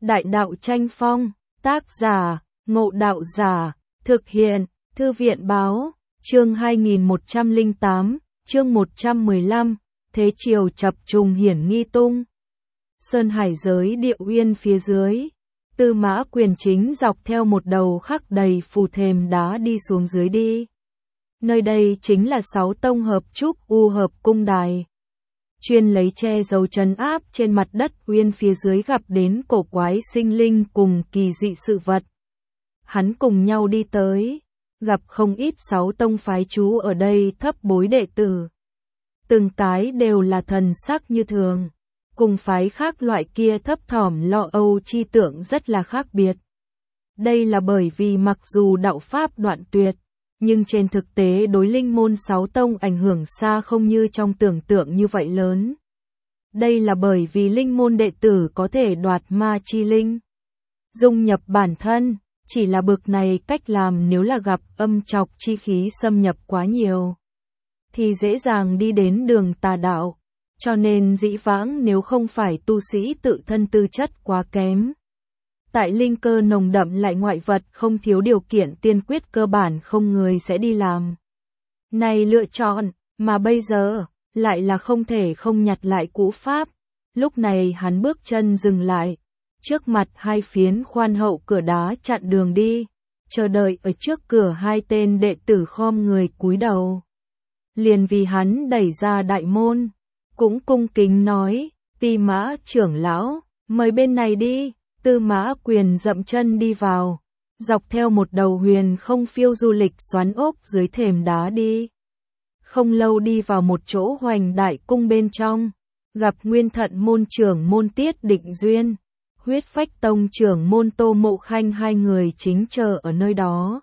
Đại đạo tranh phong, tác giả, Ngộ Đạo Giả, thực hiện, Thư viện báo, chương 2108, chương 115, Thế Triều chập trùng hiển nghi tung. Sơn hải giới địa uyên phía dưới, Tư Mã Quyền chính dọc theo một đầu khắc đầy phù thềm đá đi xuống dưới đi. Nơi đây chính là 6 tông hợp trúc u hợp cung đài. Chuyên lấy che giấu trấn áp trên mặt đất uyên phía dưới gặp đến cổ quái sinh linh cùng kỳ dị sự vật. Hắn cùng nhau đi tới, gặp không ít 6 tông phái chú ở đây thấp bối đệ tử. Từng cái đều là thần sắc như thường, cùng phái khác loại kia thấp thỏm lo âu chi tưởng rất là khác biệt. Đây là bởi vì mặc dù đạo pháp đoạn tuyệt, nhưng trên thực tế đối linh môn 6 tông ảnh hưởng xa không như trong tưởng tượng như vậy lớn. Đây là bởi vì linh môn đệ tử có thể đoạt ma chi linh, dung nhập bản thân, chỉ là bực này cách làm nếu là gặp âm trọc chi khí xâm nhập quá nhiều, thì dễ dàng đi đến đường tà đạo, cho nên dĩ vãng nếu không phải tu sĩ tự thân tư chất quá kém. Tại linh cơ nồng đậm lại ngoại vật không thiếu điều kiện tiên quyết cơ bản không người sẽ đi làm này lựa chọn, mà bây giờ lại là không thể không nhặt lại cũ pháp. Lúc này hắn bước chân dừng lại, trước mặt 2 phiến khoan hậu cửa đá chặn đường đi, chờ đợi ở trước cửa 2 tên đệ tử khom người cúi đầu. Liền vì hắn đẩy ra đại môn, cũng cung kính nói, Tư Mã trưởng lão, mời bên này đi. Tư Mã Quyền dậm chân đi vào, dọc theo một đầu huyền không phiêu du lịch xoắn ốc dưới thềm đá đi. Không lâu đi vào một chỗ hoành đại cung bên trong, gặp Nguyên Thận môn trưởng môn Tiết Định Duyên, Huyết Phách tông trưởng môn Tô Mộ Khanh, 2 người chính chờ ở nơi đó.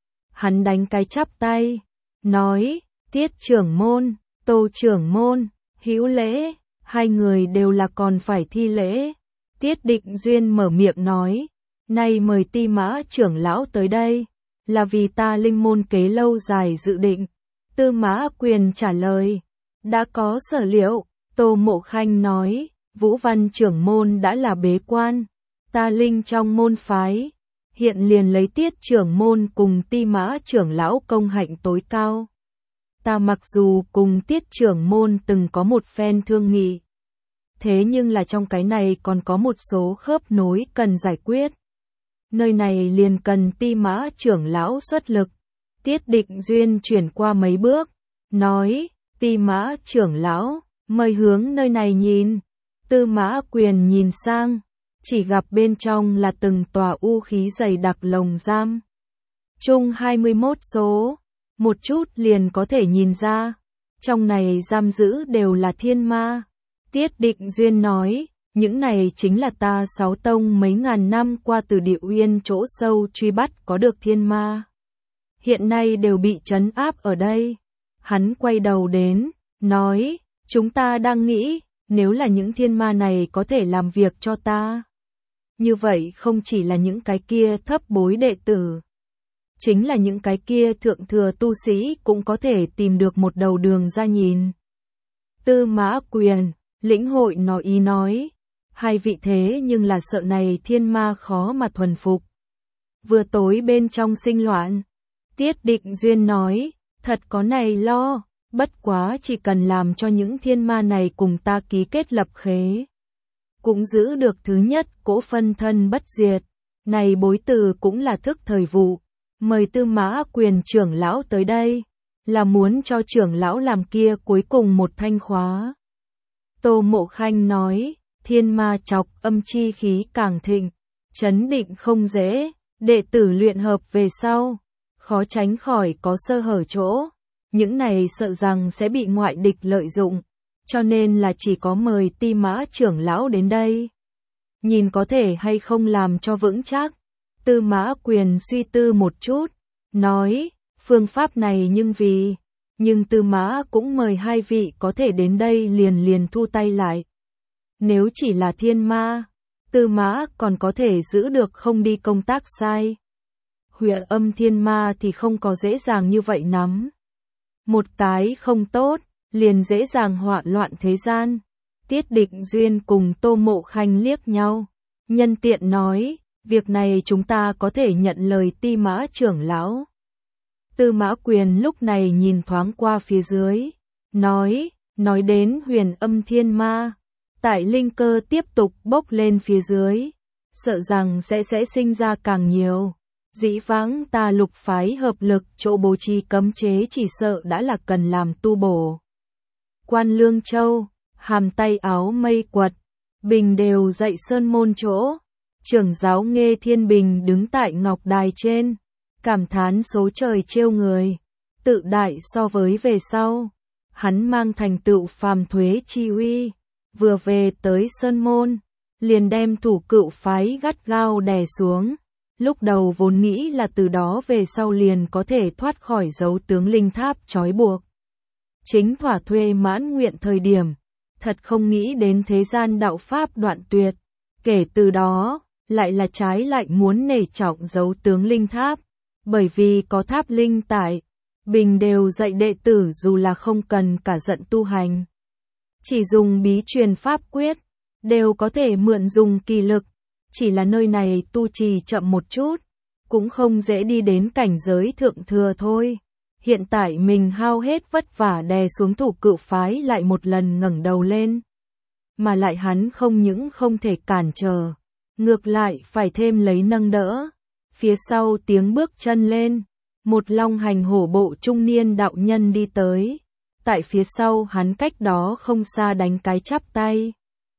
Hắn đánh cái chắp tay, nói, Tiết trưởng môn, Tô trưởng môn, hữu lễ, 2 người đều là còn phải thi lễ. Tiết Định Duyên mở miệng nói, nay mời Tư Mã trưởng lão tới đây, là vì ta linh môn kế lâu dài dự định. Tư Mã Quyền trả lời, đã có sở liệu. Tô Mộ Khanh nói, Vũ Văn trưởng môn đã là bế quan, ta linh trong môn phái, hiện liền lấy Tiết trưởng môn cùng Tư Mã trưởng lão công hạnh tối cao. Ta mặc dù cùng Tiết trưởng môn từng có một phen thương nghị, thế nhưng là trong cái này còn có một số khớp nối cần giải quyết. Nơi này liền cần Tư Mã trưởng lão xuất lực. Tiết Định Duyên chuyển qua mấy bước, nói, Tư Mã trưởng lão, mời hướng nơi này nhìn. Tư Mã Quyền nhìn sang, chỉ gặp bên trong là từng tòa u khí dày đặc lồng giam. Chung 21 số, một chút liền có thể nhìn ra, trong này giam giữ đều là thiên ma. Tiết Định Duyên nói, những này chính là ta 6 tông mấy ngàn năm qua từ địa uyên chỗ sâu truy bắt có được thiên ma. Hiện nay đều bị trấn áp ở đây. Hắn quay đầu đến, nói, chúng ta đang nghĩ, nếu là những thiên ma này có thể làm việc cho ta. Như vậy không chỉ là những cái kia thấp bối đệ tử, chính là những cái kia thượng thừa tu sĩ cũng có thể tìm được một đầu đường ra nhìn. Tư Mã Quyền lĩnh hội nói ý nói, 2 vị thế nhưng là sợ này thiên ma khó mà thuần phục. Vừa tối bên trong sinh loạn, Tiết Định Duyên nói, thật có này lo, bất quá chỉ cần làm cho những thiên ma này cùng ta ký kết lập khế, cũng giữ được thứ nhất cỗ phân thân bất diệt, này bối từ cũng là thức thời vụ, mời Tư Mã Quyền trưởng lão tới đây, là muốn cho trưởng lão làm kia cuối cùng một thanh khóa. Tô Mộ Khanh nói, thiên ma chọc âm chi khí càng thịnh, chấn định không dễ, đệ tử luyện hợp về sau, khó tránh khỏi có sơ hở chỗ, những này sợ rằng sẽ bị ngoại địch lợi dụng, cho nên là chỉ có mời Tư Mã trưởng lão đến đây. Nhìn có thể hay không làm cho vững chắc. Tư Mã Quyền suy tư một chút, nói, phương pháp này nhưng Tư Mã cũng mời 2 vị có thể đến đây liền thu tay lại. Nếu chỉ là thiên ma, Tư Mã còn có thể giữ được không đi công tác sai. Huyền âm thiên ma thì không có dễ dàng như vậy nắm. Một cái không tốt, liền dễ dàng họa loạn thế gian. Tiết Định Duyên cùng Tô Mộ Khanh liếc nhau, Nhân tiện nói, việc này chúng ta có thể nhận lời Ti Mã trưởng lão. Tư Mã Quyền lúc này nhìn thoáng qua phía dưới, nói đến Huyền Âm Thiên Ma, tại linh cơ tiếp tục bốc lên phía dưới, sợ rằng sẽ sinh ra càng nhiều. Dĩ vãng ta Lục phái hợp lực chỗ bố trí cấm chế chỉ sợ đã là cần làm tu bổ. Quan Lương Châu, Hàm tay áo mây quật, Bình đều dậy sơn môn chỗ. Trưởng giáo Nghê Thiên Bình đứng tại ngọc đài trên, cảm thán số trời trêu người, tự đại so với về sau. Hắn mang thành tựu phàm thuế chi uy, vừa về tới sơn môn, liền đem Thủ Cựu phái gắt gao đè xuống. Lúc đầu vốn nghĩ là từ đó về sau liền có thể thoát khỏi dấu tướng linh tháp trói buộc. Chính thỏa thuê mãn nguyện thời điểm, thật không nghĩ đến thế gian đạo pháp đoạn tuyệt. Kể từ đó, lại là trái lại muốn nể trọng dấu tướng linh tháp, bởi vì có tháp linh tại. Bình đều dạy đệ tử dù là không cần cả giận tu hành, chỉ dùng bí truyền pháp quyết, đều có thể mượn dùng kỳ lực. Chỉ là nơi này tu trì chậm một chút, cũng không dễ đi đến cảnh giới thượng thừa thôi. Hiện tại mình hao hết vất vả đè xuống Thủ Cựu phái lại một lần ngẩng đầu lên. Mà lại hắn không những không thể cản trở, ngược lại phải thêm lấy nâng đỡ. Phía sau tiếng bước chân lên, một long hành hổ bộ trung niên đạo nhân đi tới. Tại phía sau hắn cách đó không xa đánh cái chắp tay.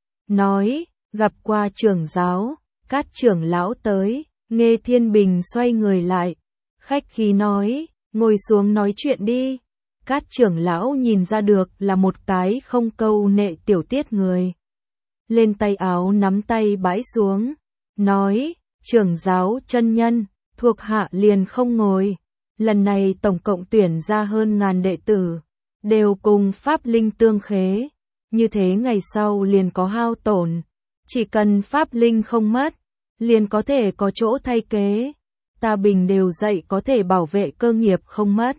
Nói, gặp qua trưởng giáo, Cát trưởng lão tới. Nghê Thiên Bình xoay người lại, khách khí nói, ngồi xuống nói chuyện đi. Cát trưởng lão nhìn ra được là một cái không câu nệ tiểu tiết người. Lên tay áo nắm tay bãi xuống, nói, trưởng giáo chân nhân, thuộc hạ liền không ngồi. Lần này tổng cộng tuyển ra hơn 1000 đệ tử, đều cùng pháp linh tương khế. Như thế ngày sau liền có hao tổn, chỉ cần pháp linh không mất, liền có thể có chỗ thay kế. Ta Bình đều dạy có thể bảo vệ cơ nghiệp không mất.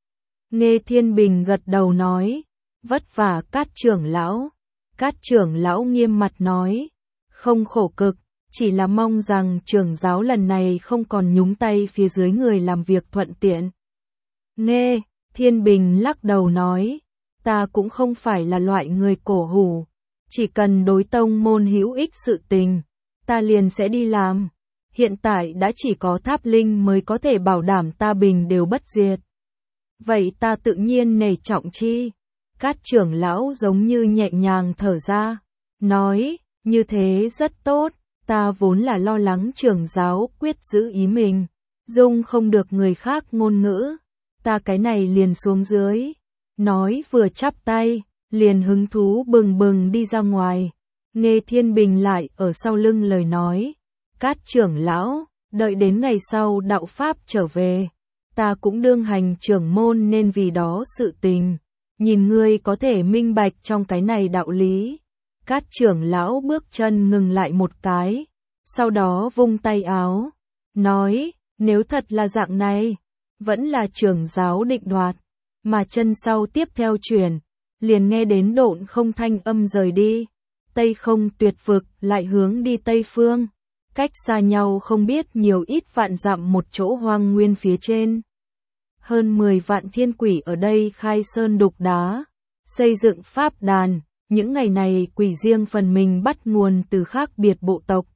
Nghê Thiên Bình gật đầu nói, vất vả Cát trưởng lão. Cát trưởng lão nghiêm mặt nói, không khổ cực, chỉ là mong rằng trưởng giáo lần này không còn nhúng tay phía dưới người làm việc thuận tiện. Nghê Thiên Bình lắc đầu nói, ta cũng không phải là loại người cổ hủ, chỉ cần đối tông môn hữu ích sự tình, ta liền sẽ đi làm. Hiện tại đã chỉ có tháp linh mới có thể bảo đảm ta Bình đều bất diệt. Vậy ta tự nhiên nể trọng chi. Cát trưởng lão giống như nhẹ nhàng thở ra, nói, như thế rất tốt, ta vốn là lo lắng trưởng giáo quyết giữ ý mình, dung không được người khác ngôn ngữ, ta cái này liền xuống dưới. Nói vừa chắp tay, liền hứng thú bừng bừng đi ra ngoài. Nghê Thiên Bình lại ở sau lưng lời nói, Cát trưởng lão, đợi đến ngày sau đạo pháp trở về, ta cũng đương hành trưởng môn nên vì đó sự tình. Nhìn ngươi có thể minh bạch trong cái này đạo lý. Cát trưởng lão bước chân ngừng lại một cái, sau đó vung tay áo, nói, nếu thật là dạng này, vẫn là trưởng giáo định đoạt. Mà chân sau tiếp theo chuyển, liền nghe đến độn không thanh âm rời đi. Tây không tuyệt vực lại hướng đi Tây phương, cách xa nhau không biết nhiều ít vạn dặm một chỗ hoang nguyên phía trên. Hơn 10 vạn thiên quỷ ở đây khai sơn đục đá, xây dựng pháp đàn. Những ngày này quỷ riêng phần mình bắt nguồn từ khác biệt bộ tộc,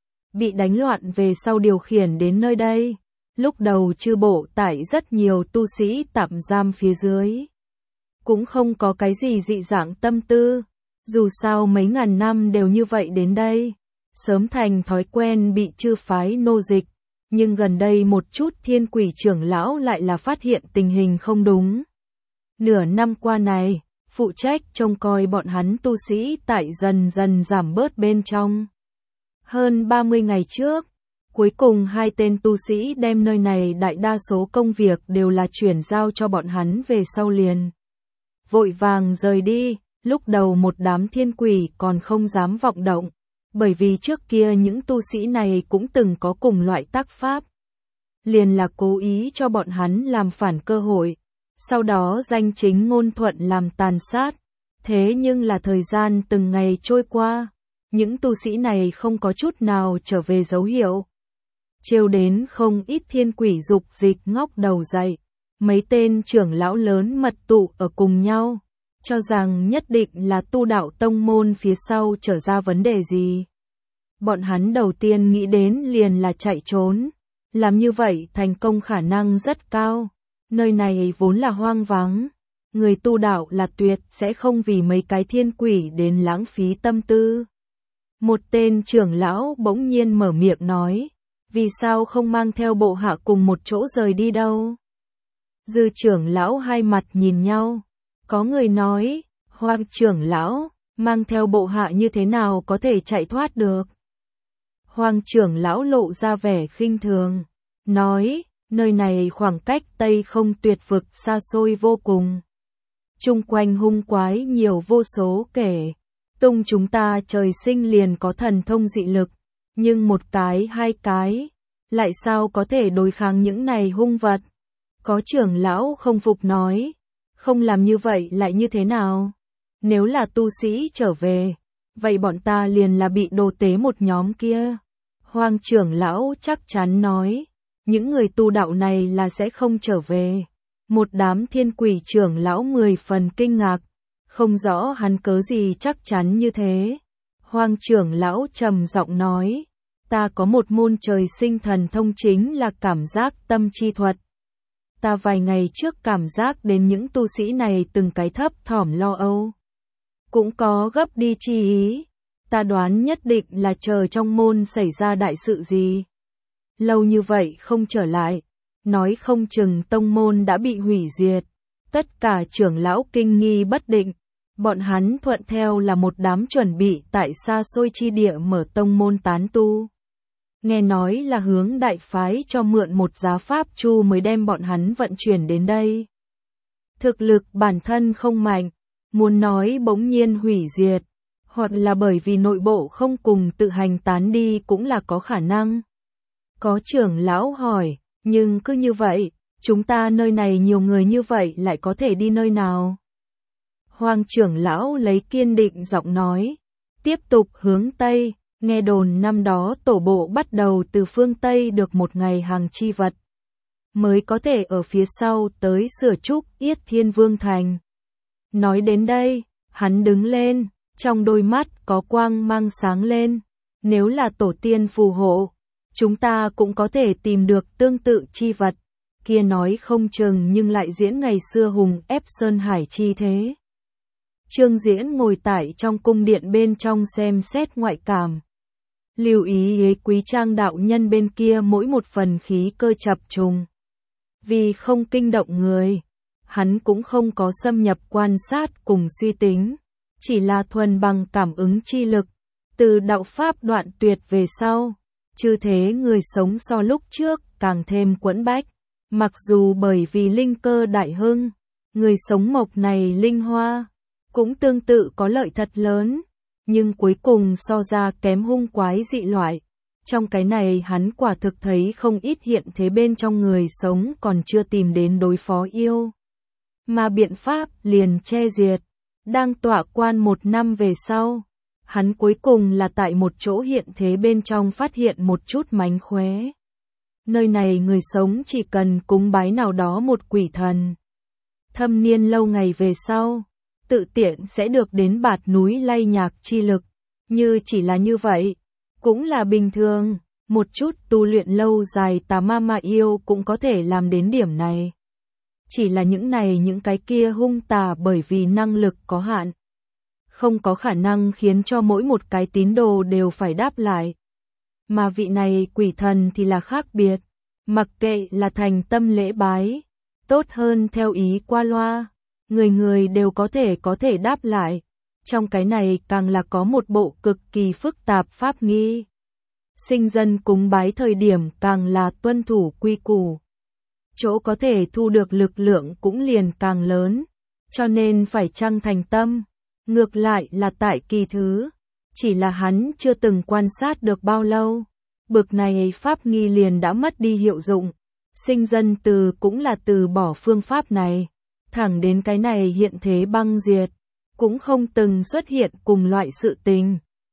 bị đánh loạn về sau điều khiển đến nơi đây. Lúc đầu chư bộ tải rất nhiều tu sĩ tạm giam phía dưới, cũng không có cái gì dị dạng tâm tư, dù sao mấy ngàn năm đều như vậy đến đây, sớm thành thói quen bị chư phái nô dịch. Nhưng gần đây một chút thiên quỷ trưởng lão lại là phát hiện tình hình không đúng. Nửa năm qua này, phụ trách trông coi bọn hắn tu sĩ tại dần dần giảm bớt bên trong. Hơn 30 ngày trước, cuối cùng 2 tên tu sĩ đem nơi này đại đa số công việc đều là chuyển giao cho bọn hắn về sau liền. Vội vàng rời đi, lúc đầu một đám thiên quỷ còn không dám vọng động, bởi vì trước kia những tu sĩ này cũng từng có cùng loại tác pháp. Liền là cố ý cho bọn hắn làm phản cơ hội, sau đó danh chính ngôn thuận làm tàn sát. Thế nhưng là thời gian từng ngày trôi qua, những tu sĩ này không có chút nào trở về dấu hiệu. Trêu đến không ít thiên quỷ dục dịch ngóc đầu dậy, mấy tên trưởng lão lớn mật tụ ở cùng nhau, cho rằng nhất định là tu đạo tông môn phía sau trở ra vấn đề gì. Bọn hắn đầu tiên nghĩ đến liền là chạy trốn, làm như vậy thành công khả năng rất cao, nơi này vốn là hoang vắng, người tu đạo là tuyệt sẽ không vì mấy cái thiên quỷ đến lãng phí tâm tư. Một tên trưởng lão bỗng nhiên mở miệng nói, vì sao không mang theo bộ hạ cùng một chỗ rời đi đâu? Dư trưởng lão hai mặt nhìn nhau, có người nói, Hoàng trưởng lão, mang theo bộ hạ như thế nào có thể chạy thoát được? Hoàng trưởng lão lộ ra vẻ khinh thường, nói, nơi này khoảng cách Tây Không Tuyệt vực xa xôi vô cùng. Chung quanh hung quái nhiều vô số kể, tung chúng ta trời sinh liền có thần thông dị lực, nhưng một cái hai cái, lại sao có thể đối kháng những này hung vật? Có trưởng lão không phục nói, không làm như vậy lại như thế nào? Nếu là tu sĩ trở về, vậy bọn ta liền là bị đồ tế một nhóm kia. Hoàng trưởng lão chắc chắn nói, những người tu đạo này là sẽ không trở về. Một đám thiên quỷ trưởng lão 10 phần kinh ngạc, không rõ hắn cớ gì chắc chắn như thế. Hoàng trưởng lão trầm giọng nói, ta có một môn trời sinh thần thông chính là cảm giác tâm chi thuật. Ta vài ngày trước cảm giác đến những tu sĩ này từng cái thấp thỏm lo âu, cũng có gấp đi chi ý. Ta đoán nhất định là chờ trong môn xảy ra đại sự gì. Lâu như vậy không trở lại, nói không chừng tông môn đã bị hủy diệt. Tất cả trưởng lão kinh nghi bất định, bọn hắn thuận theo là một đám chuẩn bị tại xa xôi chi địa mở tông môn tán tu. Nghe nói là hướng đại phái cho mượn một giá pháp chu mới đem bọn hắn vận chuyển đến đây. Thực lực bản thân không mạnh, muốn nói bỗng nhiên hủy diệt, hoặc là bởi vì nội bộ không cùng tự hành tán đi cũng là có khả năng. Có trưởng lão hỏi, nhưng cứ như vậy, chúng ta nơi này nhiều người như vậy lại có thể đi nơi nào? Hoàng trưởng lão lấy kiên định giọng nói, tiếp tục hướng Tây, nghe đồn năm đó tổ bộ bắt đầu từ phương Tây được một ngày hàng chi vật, mới có thể ở phía sau tới sửa trúc Yết Thiên Vương Thành. Nói đến đây, hắn đứng lên, trong đôi mắt có quang mang sáng lên, nếu là tổ tiên phù hộ, chúng ta cũng có thể tìm được tương tự chi vật, kia nói không chừng nhưng lại diễn ngày xưa hùng ép Sơn Hải chi thế. Trương Diễn ngồi tại trong cung điện bên trong xem xét ngoại cảm. Lưu ý Quý Trang đạo nhân bên kia mỗi một phần khí cơ chập trùng. Vì không kinh động người, hắn cũng không có xâm nhập quan sát cùng suy tính, chỉ là thuần bằng cảm ứng chi lực. Từ đạo pháp đoạn tuyệt về sau, chư thế người sống so lúc trước càng thêm quẫn bách. Mặc dù bởi vì linh cơ đại hưng, người sống mộc này linh hoa, cũng tương tự có lợi thật lớn, nhưng cuối cùng so ra kém hung quái dị loại. Trong cái này hắn quả thực thấy không ít hiện thế bên trong người sống còn chưa tìm đến đối phó yêu. Mà biện pháp liền che diệt, đang tọa quan 1 năm về sau. Hắn cuối cùng là tại một chỗ hiện thế bên trong phát hiện một chút mánh khóe. Nơi này người sống chỉ cần cúng bái nào đó một quỷ thần. Thâm niên lâu ngày về sau, tự tiện sẽ được đến bạt núi lay nhạc chi lực. Như chỉ là như vậy, cũng là bình thường, một chút tu luyện lâu dài tà ma yêu cũng có thể làm đến điểm này. Chỉ là những cái kia hung tà bởi vì năng lực có hạn, không có khả năng khiến cho mỗi một cái tín đồ đều phải đáp lại. Mà vị này quỷ thần thì là khác biệt, mặc kệ là thành tâm lễ bái, tốt hơn theo ý qua loa, người đều có thể đáp lại. Trong cái này càng là có một bộ cực kỳ phức tạp pháp nghi. Sinh dân cúng bái thời điểm càng là tuân thủ quy củ. Chỗ có thể thu được lực lượng cũng liền càng lớn, cho nên phải chăng thành tâm. Ngược lại là tại kỳ thứ, chỉ là hắn chưa từng quan sát được bao lâu, bực này pháp nghi liền đã mất đi hiệu dụng. Sinh dân từ cũng là từ bỏ phương pháp này, thẳng đến cái này hiện thế băng diệt, cũng không từng xuất hiện cùng loại sự tình.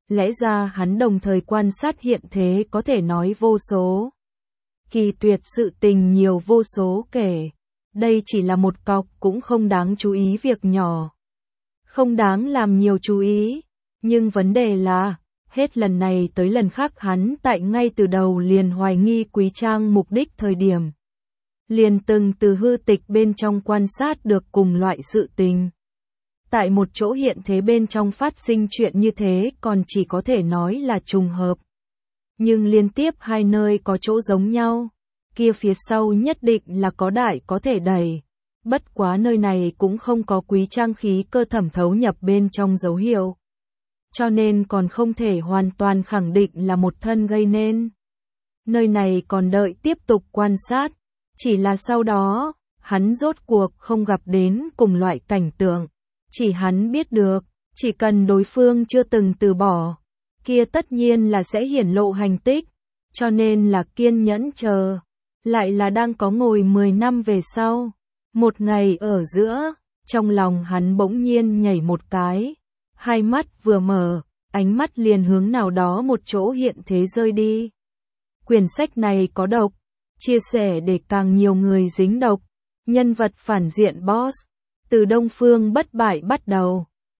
Lẽ ra hắn đồng thời quan sát hiện thế có thể nói vô số. Kỳ tuyệt sự tình nhiều vô số kể. Đây chỉ là một cọc cũng không đáng chú ý việc nhỏ. Không đáng làm nhiều chú ý. Nhưng vấn đề là, hết lần này tới lần khác hắn tại ngay từ đầu liền hoài nghi Quý Trang mục đích thời điểm. Liền từng từ hư tịch bên trong quan sát được cùng loại sự tình. Tại một chỗ hiện thế bên trong phát sinh chuyện như thế còn chỉ có thể nói là trùng hợp. Nhưng liên tiếp hai nơi có chỗ giống nhau, kia phía sau nhất định là có đại có thể đẩy. Bất quá nơi này cũng không có Quý Trang khí cơ thẩm thấu nhập bên trong dấu hiệu. Cho nên còn không thể hoàn toàn khẳng định là một thân gây nên. Nơi này còn đợi tiếp tục quan sát, chỉ là sau đó, hắn rốt cuộc không gặp đến cùng loại cảnh tượng. Chỉ hắn biết được, chỉ cần đối phương chưa từng từ bỏ, kia tất nhiên là sẽ hiển lộ hành tích, cho nên là kiên nhẫn chờ. Lại là đang có ngồi 10 năm về sau, một ngày ở giữa, trong lòng hắn bỗng nhiên nhảy một cái, hai mắt vừa mở, ánh mắt liền hướng nào đó một chỗ hiện thế rơi đi. Quyển sách này có độc, chia sẻ để càng nhiều người dính độc, nhân vật phản diện boss, từ Đông Phương bất bại bắt đầu.